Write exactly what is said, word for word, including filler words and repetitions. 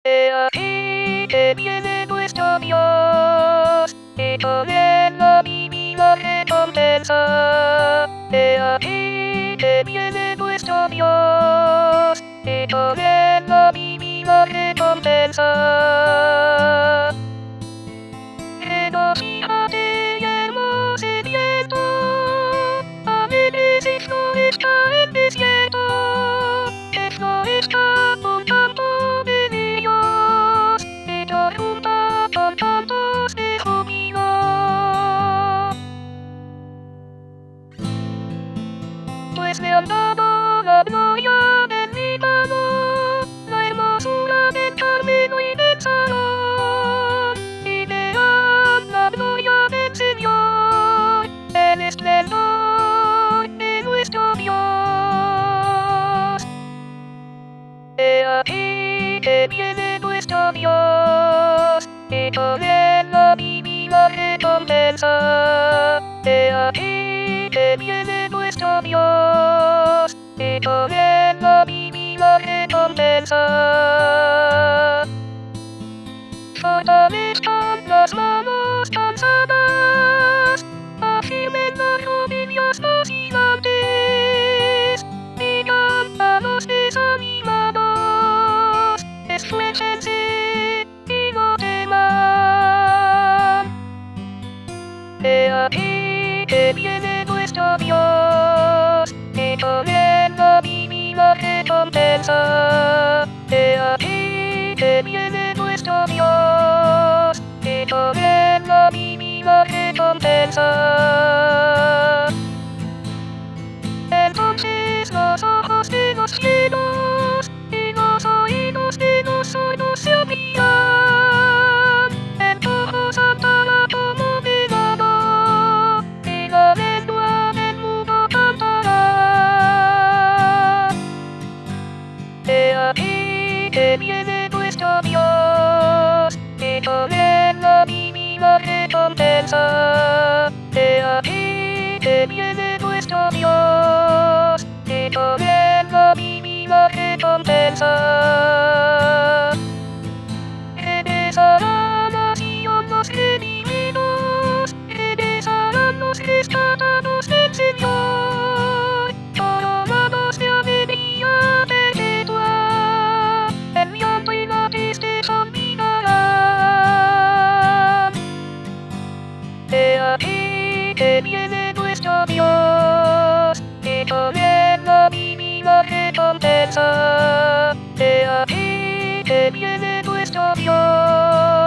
He aquí que viene nuestro Dios, y con él la divina recompensa. He aquí que viene nuestro Dios, y con él la divina recompensa. Regocíjate y hermose viento, a veces esto está en desierto, esto está con canto de Dios, y torrumpa con cantos de júbilo. Pues me han dado la gloria del Líbano, la hermosura del Carmelo y del Sarón, y verán la gloria del Señor, el esplendor de nuestro Dios. He aquí que viene nuestro Dios, y con él la divina recompensa. He aquí que viene nuestro Dios, y con él la divina recompensa. Fortalezcan las manos cansadas, afirmen las rodillas vacilantes, digan a los desanimados, esfuércense y no teman. He aquí que viene nuestro Dios, y con él la divina recompensa. He aquí que viene nuestro Dios, y con él la divina recompensa. Entonces los ojos de los cielos y los oídos de los sordos se abrirán, el Tojo saltará como venado, y la lengua del mudo cantará. He aquí que viene nuestro Dios, y con él la divina recompensa. He aquí que viene nuestro Dios, y con él la divina recompensa. Regresarán a Sion los redimidos, regresarán los rescatados del Señor, coronados de alegría perpetua, el llanto y la tristeza olvidarán. He aquí que viene nuestro Dios, y con él la divina recompensa. He aquí que viene nuestro Dios.